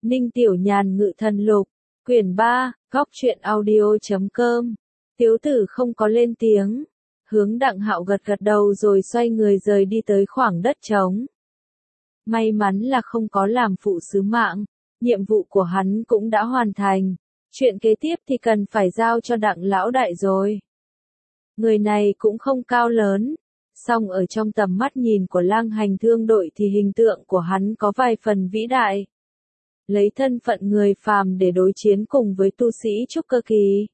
Ninh Tiểu Nhàn Ngự Thần Lục, quyển 3, góc truyện audio.com. Tiếu tử không có lên tiếng, hướng Đặng Hạo gật gật đầu rồi xoay người rời đi tới khoảng đất trống. May mắn là không có làm phụ sứ mạng, nhiệm vụ của hắn cũng đã hoàn thành, chuyện kế tiếp thì cần phải giao cho Đặng lão đại rồi. Người này cũng không cao lớn, song ở trong tầm mắt nhìn của Lang Hành Thương đội thì hình tượng của hắn có vài phần vĩ đại. Lấy thân phận người phàm để đối chiến cùng với tu sĩ trúc cơ kỳ.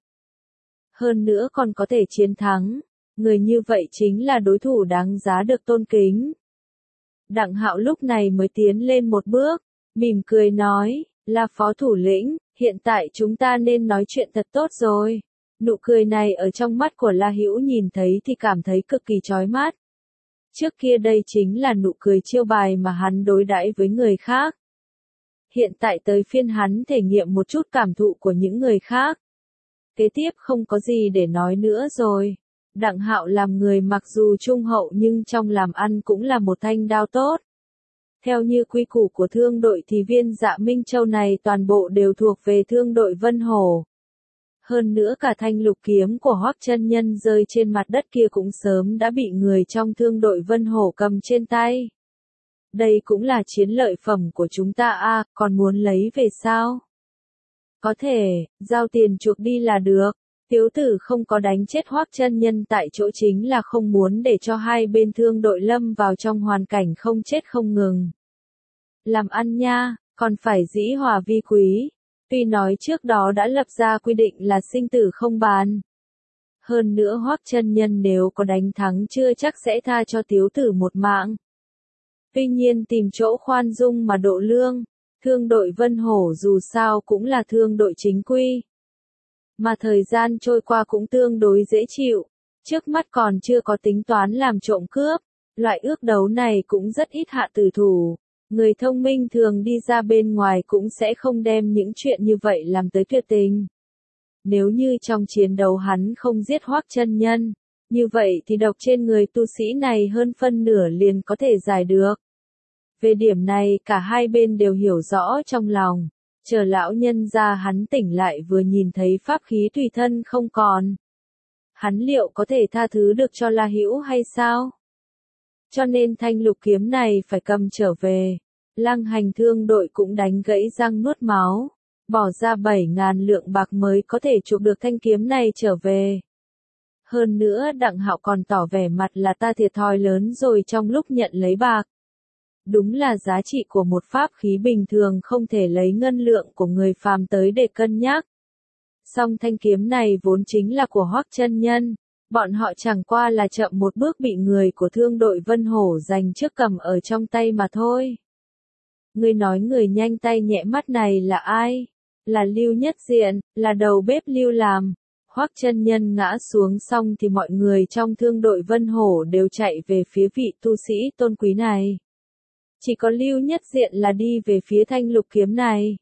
Hơn nữa còn có thể chiến thắng, người như vậy chính là đối thủ đáng giá được tôn kính. Đặng Hạo lúc này mới tiến lên một bước, mỉm cười nói, là phó thủ lĩnh, hiện tại chúng ta nên nói chuyện thật tốt rồi. Nụ cười này ở trong mắt của La Hữu nhìn thấy thì cảm thấy cực kỳ chói mắt. Trước kia đây chính là nụ cười chiêu bài mà hắn đối đãi với người khác. Hiện tại tới phiên hắn thể nghiệm một chút cảm thụ của những người khác. Kế tiếp không có gì để nói nữa rồi. Đặng Hạo làm người mặc dù trung hậu nhưng trong làm ăn cũng là một thanh đao tốt. Theo như quy củ của thương đội thì viên Dạ Minh Châu này toàn bộ đều thuộc về thương đội Vân Hổ. Hơn nữa cả thanh lục kiếm của Hoắc chân nhân rơi trên mặt đất kia cũng sớm đã bị người trong thương đội Vân Hổ cầm trên tay. Đây cũng là chiến lợi phẩm của chúng ta à, còn muốn lấy về sao? Có thể, giao tiền chuộc đi là được. Tiếu tử không có đánh chết Hoắc chân nhân tại chỗ chính là không muốn để cho hai bên thương đội lâm vào trong hoàn cảnh không chết không ngừng. Làm ăn nha, còn phải dĩ hòa vi quý. Tuy nói trước đó đã lập ra quy định là sinh tử không bàn. Hơn nữa Hoắc chân nhân nếu có đánh thắng chưa chắc sẽ tha cho tiếu tử một mạng. Tuy nhiên tìm chỗ khoan dung mà độ lương, thương đội Vân Hổ dù sao cũng là thương đội chính quy. Mà thời gian trôi qua cũng tương đối dễ chịu, trước mắt còn chưa có tính toán làm trộm cướp, loại ước đấu này cũng rất ít hạ tử thủ. Người thông minh thường đi ra bên ngoài cũng sẽ không đem những chuyện như vậy làm tới tuyệt tình. Nếu như trong chiến đấu hắn không giết Hoắc chân nhân, như vậy thì độc trên người tu sĩ này hơn phân nửa liền có thể giải được. Về điểm này cả hai bên đều hiểu rõ trong lòng, chờ lão nhân ra hắn tỉnh lại vừa nhìn thấy pháp khí tùy thân không còn. Hắn liệu có thể tha thứ được cho La Hữu hay sao? Cho nên thanh lục kiếm này phải cầm trở về. Lang Hành Thương đội cũng đánh gãy răng nuốt máu, bỏ ra 7.000 lượng bạc mới có thể chuộc được thanh kiếm này trở về. Hơn nữa Đặng Hạo còn tỏ vẻ mặt là ta thiệt thòi lớn rồi trong lúc nhận lấy bạc. Đúng là giá trị của một pháp khí bình thường không thể lấy ngân lượng của người phàm tới để cân nhắc. Song thanh kiếm này vốn chính là của Hoắc chân nhân, bọn họ chẳng qua là chậm một bước bị người của thương đội Vân Hổ giành trước cầm ở trong tay mà thôi. Ngươi nói người nhanh tay nhẹ mắt này là ai? Là Lưu Nhất Diện, là đầu bếp Lưu làm. Hoắc chân nhân ngã xuống xong thì mọi người trong thương đội Vân Hổ đều chạy về phía vị tu sĩ tôn quý này. Chỉ có Lưu Nhất Diện là đi về phía thanh lục kiếm này.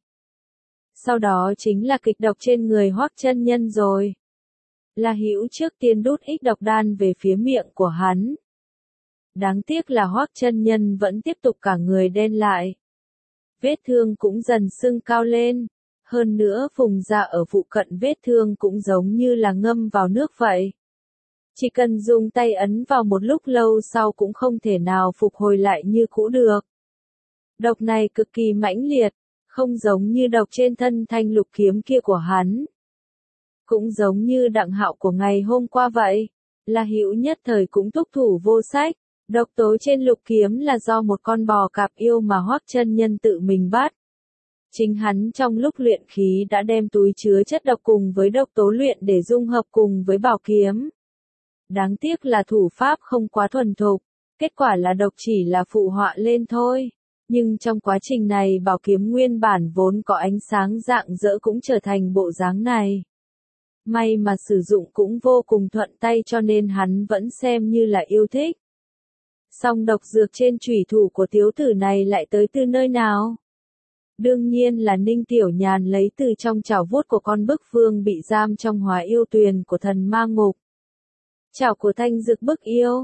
Sau đó chính là kịch độc trên người Hoắc chân nhân rồi. La Hữu trước tiên đút ít độc đan về phía miệng của hắn. Đáng tiếc là Hoắc chân nhân vẫn tiếp tục cả người đen lại. Vết thương cũng dần sưng cao lên. Hơn nữa vùng da ở phụ cận vết thương cũng giống như là ngâm vào nước vậy. Chỉ cần dùng tay ấn vào một lúc lâu sau cũng không thể nào phục hồi lại như cũ được. Độc này cực kỳ mãnh liệt, không giống như độc trên thân thanh lục kiếm kia của hắn. Cũng giống như Đặng Hạo của ngày hôm qua vậy, La Hữu nhất thời cũng túc thủ vô sách. Độc tố trên lục kiếm là do một con bò cạp yêu mà Hoắc chân nhân tự mình bắt. Chính hắn trong lúc luyện khí đã đem túi chứa chất độc cùng với độc tố luyện để dung hợp cùng với bảo kiếm. Đáng tiếc là thủ pháp không quá thuần thục, kết quả là độc chỉ là phụ họa lên thôi. Nhưng trong quá trình này bảo kiếm nguyên bản vốn có ánh sáng rạng rỡ cũng trở thành bộ dáng này. May mà sử dụng cũng vô cùng thuận tay cho nên hắn vẫn xem như là yêu thích. Song độc dược trên chủy thủ của tiếu tử này lại tới từ nơi nào? Đương nhiên là Ninh Tiểu Nhàn lấy từ trong chảo vuốt của con bức vương bị giam trong Hóa Yêu Tuyền của thần ma ngục. Chảo của thanh dực bức yêu.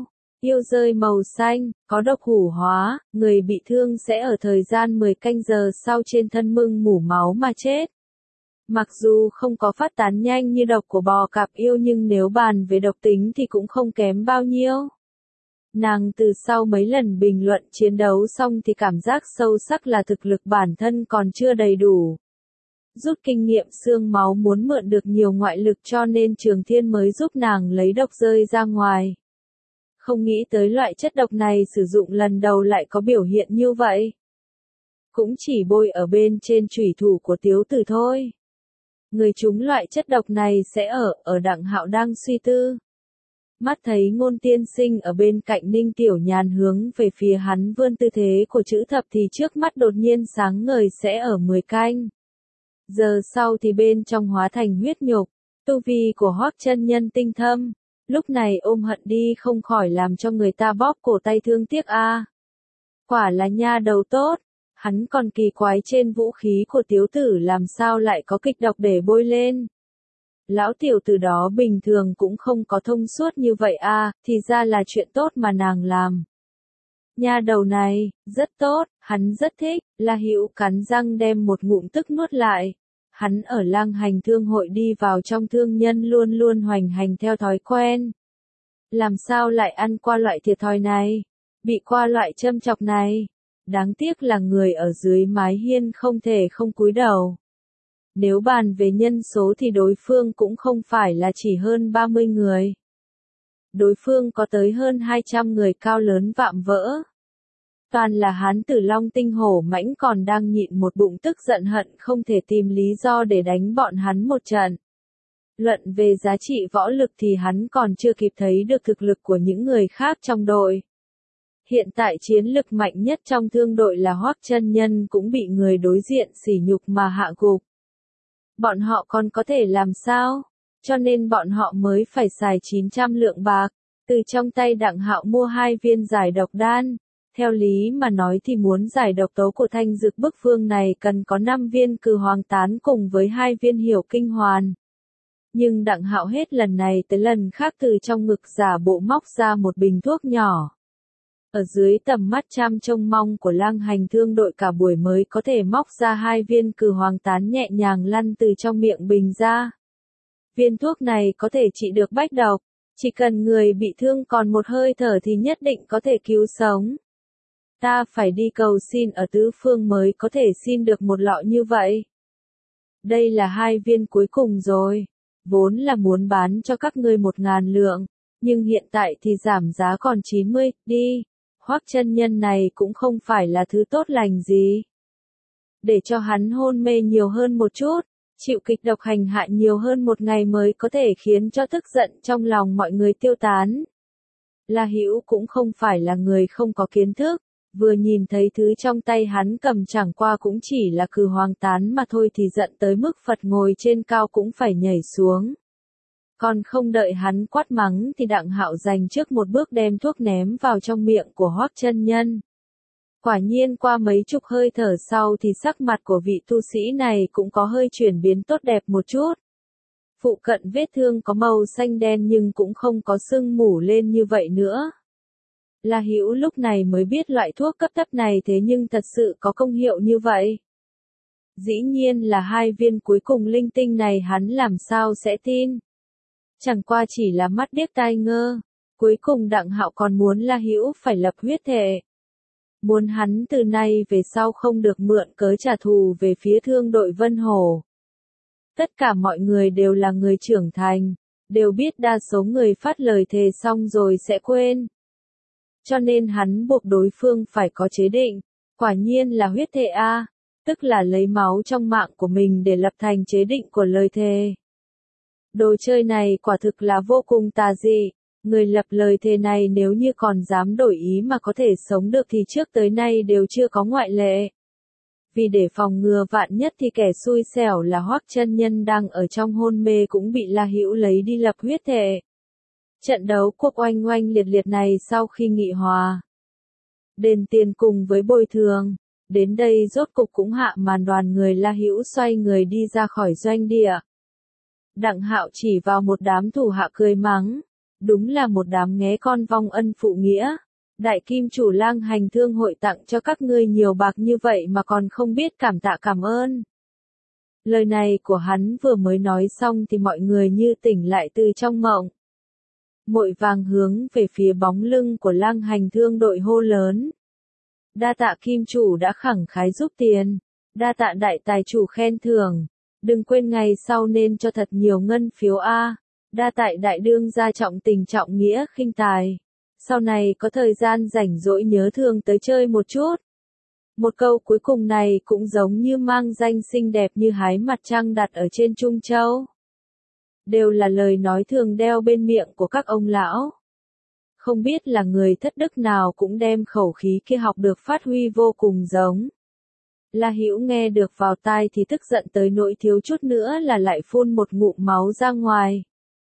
Yêu rơi màu xanh, có độc hủ hóa, người bị thương sẽ ở thời gian 10 canh giờ sau trên thân mưng mủ máu mà chết. Mặc dù không có phát tán nhanh như độc của bò cạp yêu nhưng nếu bàn về độc tính thì cũng không kém bao nhiêu. Nàng từ sau mấy lần bình luận chiến đấu xong thì cảm giác sâu sắc là thực lực bản thân còn chưa đầy đủ. Rút kinh nghiệm xương máu muốn mượn được nhiều ngoại lực cho nên Trường Thiên mới giúp nàng lấy độc rơi ra ngoài. Không nghĩ tới loại chất độc này sử dụng lần đầu lại có biểu hiện như vậy. Cũng chỉ bôi ở bên trên chủy thủ của Tiếu Tử thôi. Người trúng loại chất độc này sẽ ở Đặng Hạo đang suy tư. Mắt thấy Ngôn tiên sinh ở bên cạnh Ninh Tiểu Nhàn hướng về phía hắn vươn tư thế của chữ thập thì trước mắt đột nhiên sáng ngời sẽ ở 10 canh. Giờ sau thì bên trong hóa thành huyết nhục, tu vi của Hoắc chân nhân tinh thâm, lúc này ôm hận đi không khỏi làm cho người ta bóp cổ tay thương tiếc a. Quả là nha đầu tốt, hắn còn kỳ quái trên vũ khí của Tiếu Tử làm sao lại có kịch độc để bôi lên. Lão tiểu tử đó bình thường cũng không có thông suốt như vậy a, thì ra là chuyện tốt mà nàng làm. Nha đầu này, rất tốt, hắn rất thích, La Hữu cắn răng đem một ngụm tức nuốt lại. Hắn ở Lang Hành Thương hội đi vào trong thương nhân luôn luôn hoành hành theo thói quen. Làm sao lại ăn qua loại thiệt thòi này, bị qua loại châm chọc này. Đáng tiếc là người ở dưới mái hiên không thể không cúi đầu. Nếu bàn về nhân số thì đối phương cũng không phải là chỉ hơn 30 người. Đối phương có tới hơn 200 người cao lớn vạm vỡ. Toàn là hán tử long tinh hổ mãnh còn đang nhịn một bụng tức giận hận không thể tìm lý do để đánh bọn hắn một trận. Luận về giá trị võ lực thì hắn còn chưa kịp thấy được thực lực của những người khác trong đội. Hiện tại chiến lực mạnh nhất trong thương đội là Hoắc chân nhân cũng bị người đối diện sỉ nhục mà hạ gục. Bọn họ còn có thể làm sao? Cho nên bọn họ mới phải xài 900 lượng bạc, từ trong tay Đặng Hạo mua 2 viên giải độc đan. Theo lý mà nói thì muốn giải độc tố của thanh dược bức phương này cần có 5 viên cừ hoàng tán cùng với 2 viên hiểu kinh hoàn. Nhưng Đặng Hạo hết lần này tới lần khác từ trong ngực giả bộ móc ra một bình thuốc nhỏ. Ở dưới tầm mắt chăm trông mong của Lang Hành Thương đội cả buổi mới có thể móc ra 2 viên cừ hoàng tán nhẹ nhàng lăn từ trong miệng bình ra. Viên thuốc này có thể trị được bách độc, chỉ cần người bị thương còn một hơi thở thì nhất định có thể cứu sống. Ta phải đi cầu xin ở tứ phương mới có thể xin được một lọ như vậy. Đây là 2 viên cuối cùng rồi, vốn là muốn bán cho các ngươi 1.000 lượng, nhưng hiện tại thì giảm giá còn 90, đi. Hoắc chân nhân này cũng không phải là thứ tốt lành gì. Để cho hắn hôn mê nhiều hơn một chút, chịu kịch độc hành hạ nhiều hơn một ngày mới có thể khiến cho tức giận trong lòng mọi người tiêu tán. La Hữu cũng không phải là người không có kiến thức, vừa nhìn thấy thứ trong tay hắn cầm chẳng qua cũng chỉ là cừ hoàng tán mà thôi thì giận tới mức Phật ngồi trên cao cũng phải nhảy xuống. Còn không đợi hắn quát mắng thì Đặng Hạo giành trước một bước đem thuốc ném vào trong miệng của Hoắc chân nhân. Quả nhiên qua mấy chục hơi thở sau thì sắc mặt của vị tu sĩ này cũng có hơi chuyển biến tốt đẹp một chút. Phụ cận vết thương có màu xanh đen nhưng cũng không có sưng mủ lên như vậy nữa. La Hữu lúc này mới biết loại thuốc cấp thấp này thế nhưng thật sự có công hiệu như vậy. Dĩ nhiên là 2 viên cuối cùng linh tinh này hắn làm sao sẽ tin. Chẳng qua chỉ là mắt điếc tai ngơ. Cuối cùng Đặng Hạo còn muốn La Hữu phải lập huyết thệ. Muốn hắn từ nay về sau không được mượn cớ trả thù về phía thương đội Vân Hổ. Tất cả mọi người đều là người trưởng thành, đều biết đa số người phát lời thề xong rồi sẽ quên. Cho nên hắn buộc đối phương phải có chế định, quả nhiên là huyết thệ a, tức là lấy máu trong mạng của mình để lập thành chế định của lời thề. Đồ chơi này quả thực là vô cùng tà dị, người lập lời thề này nếu như còn dám đổi ý mà có thể sống được thì trước tới nay đều chưa có ngoại lệ. Vì để phòng ngừa vạn nhất thì kẻ xui xẻo là Hoắc chân nhân đang ở trong hôn mê cũng bị La Hữu lấy đi lập huyết thệ. Trận đấu cuộc oanh oanh liệt liệt này sau khi nghị hòa, đền tiền cùng với bồi thường, đến đây rốt cục cũng hạ màn, đoàn người La Hữu xoay người đi ra khỏi doanh địa. Đặng Hạo chỉ vào một đám thủ hạ cười mắng, Đúng là một đám nghé con vong ân phụ nghĩa. Đại kim chủ Lang Hành Thương hội tặng cho các ngươi nhiều bạc như vậy mà còn không biết cảm tạ cảm ơn. Lời này của hắn vừa mới nói xong thì mọi người như tỉnh lại từ trong mộng. Vội vàng hướng về phía bóng lưng của Lang Hành Thương đội hô lớn. Đa tạ kim chủ đã khẳng khái giúp tiền. Đa tạ đại tài chủ khen thưởng. Đừng quên ngày sau nên cho thật nhiều ngân phiếu A. Đa tạ đại đương gia trọng tình trọng nghĩa khinh tài. Sau này có thời gian rảnh rỗi nhớ thương tới chơi một chút. Một câu cuối cùng này cũng giống như mang danh xinh đẹp như hái mặt trăng đặt ở trên Trung Châu. Đều là lời nói thường đeo bên miệng của các ông lão. Không biết là người thất đức nào cũng đem khẩu khí kia học được phát huy vô cùng giống. La Hữu nghe được vào tai thì tức giận tới nỗi thiếu chút nữa là lại phun một ngụm máu ra ngoài.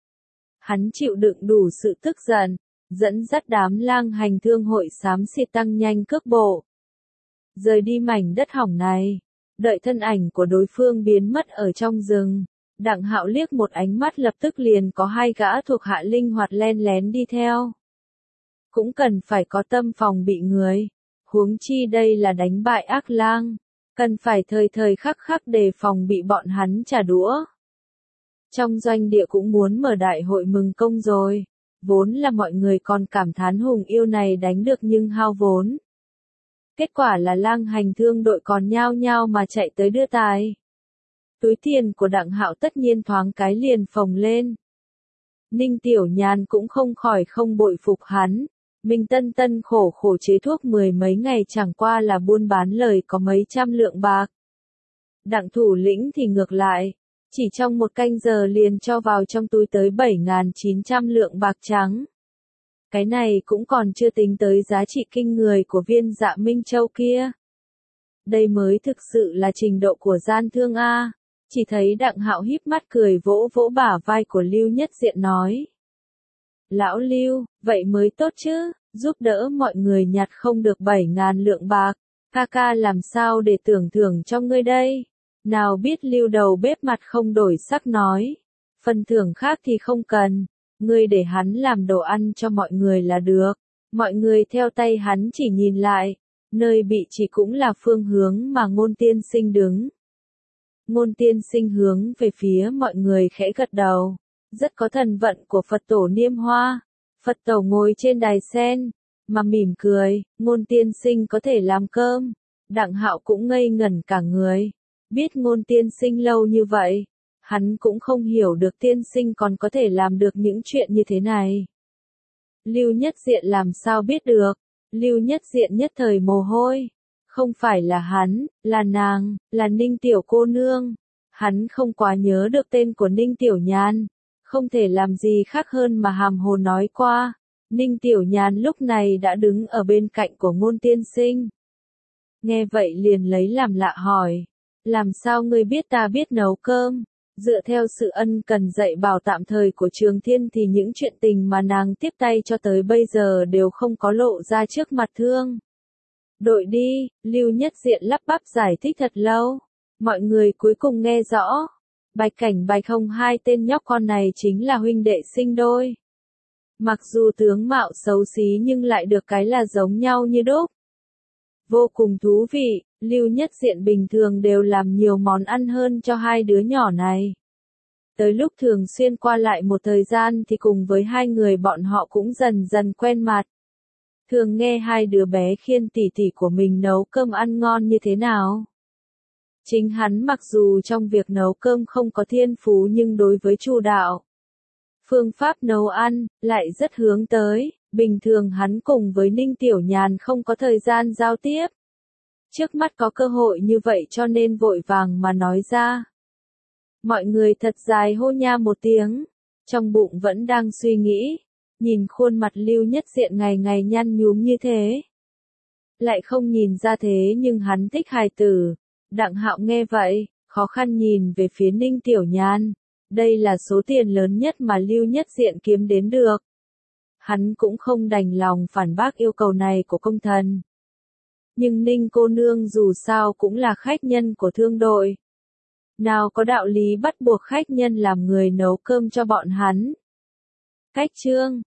Hắn chịu đựng đủ sự tức giận, dẫn dắt đám Lang Hành Thương hội xám xịt tăng nhanh cước bộ. Rời đi mảnh đất hỏng này, đợi thân ảnh của đối phương biến mất ở trong rừng. Đặng Hạo liếc một ánh mắt lập tức liền có hai gã thuộc hạ linh hoạt len lén đi theo. Cũng cần phải có tâm phòng bị người. Huống chi đây là đánh bại ác lang. Cần phải thời thời khắc khắc đề phòng bị bọn hắn trả đũa. Trong doanh địa cũng muốn mở đại hội mừng công rồi. Vốn là mọi người còn cảm thán hùng yêu này đánh được nhưng hao vốn. Kết quả là Lang Hành Thương đội còn nhao nhao mà chạy tới đưa tài. Túi tiền của Đặng Hạo tất nhiên thoáng cái liền phồng lên. Ninh Tiểu Nhàn cũng không khỏi không bội phục hắn. Mình tân tân khổ khổ chế thuốc 10 mấy ngày chẳng qua là buôn bán lời có mấy trăm lượng bạc. Đặng thủ lĩnh thì ngược lại. Chỉ trong một canh giờ liền cho vào trong túi tới 7.900 lượng bạc trắng. Cái này cũng còn chưa tính tới giá trị kinh người của viên Dạ Minh Châu kia. Đây mới thực sự là trình độ của gian thương A. Chỉ thấy Đặng Hạo híp mắt cười vỗ vỗ bả vai của Lưu Nhất Diện nói. Lão Lưu, vậy mới tốt chứ, giúp đỡ mọi người nhặt không được 7.000 lượng bạc. Ca ca làm sao để tưởng thưởng cho ngươi đây? Nào biết Lưu đầu bếp mặt không đổi sắc nói. Phần thưởng khác thì không cần. Ngươi để hắn làm đồ ăn cho mọi người là được. Mọi người theo tay hắn chỉ nhìn lại. Nơi bị chỉ cũng là phương hướng mà Ngôn Tiên Sinh đứng. Ngôn Tiên Sinh hướng về phía mọi người khẽ gật đầu. Rất có thần vận của Phật tổ Niêm Hoa. Phật tổ ngồi trên đài sen, mà mỉm cười, Ngôn Tiên Sinh có thể làm cơm. Đặng Hạo cũng ngây ngẩn cả người. Biết Ngôn Tiên Sinh lâu như vậy, hắn cũng không hiểu được Tiên Sinh còn có thể làm được những chuyện như thế này. Lưu Nhất Diện làm sao biết được? Lưu Nhất Diện nhất thời mồ hôi. Không phải là hắn, là nàng, là Ninh Tiểu cô nương. Hắn không quá nhớ được tên của Ninh Tiểu Nhàn. Không thể làm gì khác hơn mà hàm hồ nói qua. Ninh Tiểu Nhàn lúc này đã đứng ở bên cạnh của Ngôn Tiên Sinh. Nghe vậy liền lấy làm lạ hỏi. Làm sao ngươi biết ta biết nấu cơm? Dựa theo sự ân cần dạy bảo tạm thời của Trường Thiên thì những chuyện tình mà nàng tiếp tay cho tới bây giờ đều không có lộ ra trước mặt thương. Đội đi, Lưu Nhất Diện lắp bắp giải thích thật lâu. Mọi người cuối cùng nghe rõ. Bạch Cảnh Bạch Hồng hai tên nhóc con này chính là huynh đệ sinh đôi. Mặc dù tướng mạo xấu xí nhưng lại được cái là giống nhau như đúc. Vô cùng thú vị, Lưu Nhất Diện bình thường đều làm nhiều món ăn hơn cho hai đứa nhỏ này. Tới lúc thường xuyên qua lại một thời gian thì cùng với hai người bọn họ cũng dần dần quen mặt. Thường nghe hai đứa bé khiên tỉ tỉ của mình nấu cơm ăn ngon như thế nào. Chính hắn mặc dù trong việc nấu cơm không có thiên phú nhưng đối với chu đạo, phương pháp nấu ăn, lại rất hướng tới. Bình thường hắn cùng với Ninh Tiểu Nhàn không có thời gian giao tiếp. Trước mắt có cơ hội như vậy cho nên vội vàng mà nói ra. Mọi người thật dài hô nha một tiếng. Trong bụng vẫn đang suy nghĩ. Nhìn khuôn mặt Lưu Nhất Diện ngày ngày nhăn nhúm như thế. Lại không nhìn ra thế nhưng hắn thích hài tử. Đặng Hạo nghe vậy, khó khăn nhìn về phía Ninh Tiểu Nhàn. Đây là số tiền lớn nhất mà Lưu Nhất Diện kiếm đến được. Hắn cũng không đành lòng phản bác yêu cầu này của công thần. Nhưng Ninh cô nương dù sao cũng là khách nhân của thương đội. Nào có đạo lý bắt buộc khách nhân làm người nấu cơm cho bọn hắn. Cách chương